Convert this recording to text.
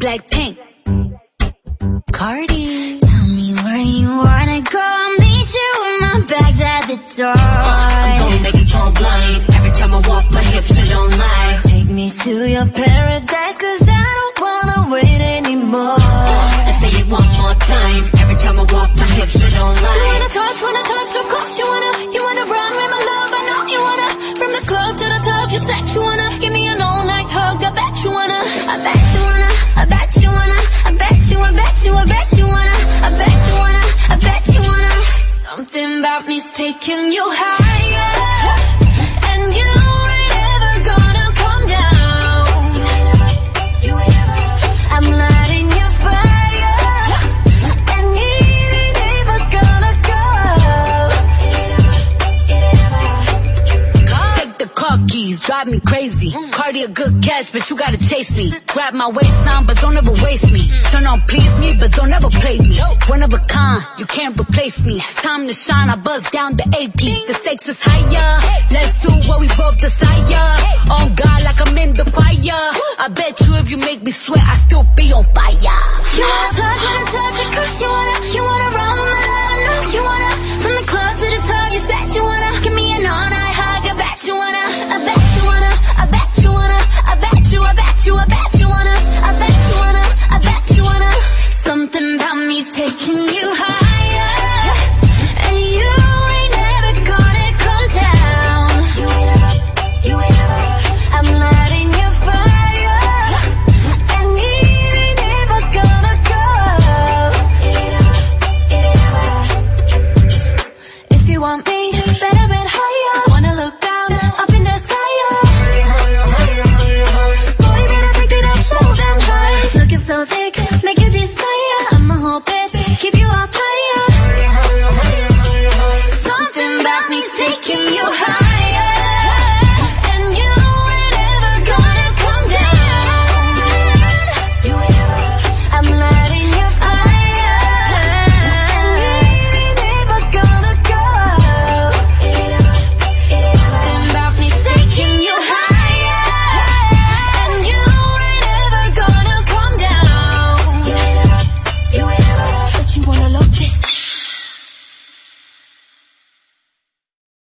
Blackpink. Cardi. Tell me where you wanna go, I'll meet you with my bags at the door. I'm gonna make you go blind. Every time I walk, my hips are don't lie. Take me to your paradise, cause I don't wanna wait anymore. Let's say it one more time. Every time I walk, my hips are don't lie. Wanna touch, of course you wanna run with my love, I know you wanna. From the club to the top, you said you wanna. Give me an all night hug, I bet you wanna. I bet you wanna, I bet you wanna. I bet you, I bet you, I bet you wanna. I bet you wanna, I bet you wanna. Something about me's taking you higher, and you ain't ever gonna come down. You ain't ever. I'm lighting your fire, and it ain't ever gonna go. Take the car keys, drive me crazy. Cardi a good catch, but you gotta chase me. Grab my waistline, but don't ever waste me. Turn on please me, but don't ever play me. One of a kind, you can't replace me. Time to shine, I buzz down the AP. The stakes is higher, let's do what we both desire. On God like I'm in the choir. I bet you if you make me sweat, I still be on fire. You wanna touch it, cause you wanna run with my love, I know you wanna. From the club to the top, you said you wanna. Give me an all night hug, I bet you wanna. I bet you wanna, I bet you wanna. I bet you, I bet you, I bet you wanna. I bet you wanna, I bet you wanna. Something about me's taking you higher, and you ain't never gonna come down. You ain't ever, you ain't ever. I'm lighting your fire, and it ain't ever gonna go. It ain't ever, it ain't ever. If you want me, better bend higher. Wanna look down, up in the sky. Boy, better take it up so damn high. Looking so thick, make you desire. I'ma hold it, keep you up higher. Something about me's taking you high.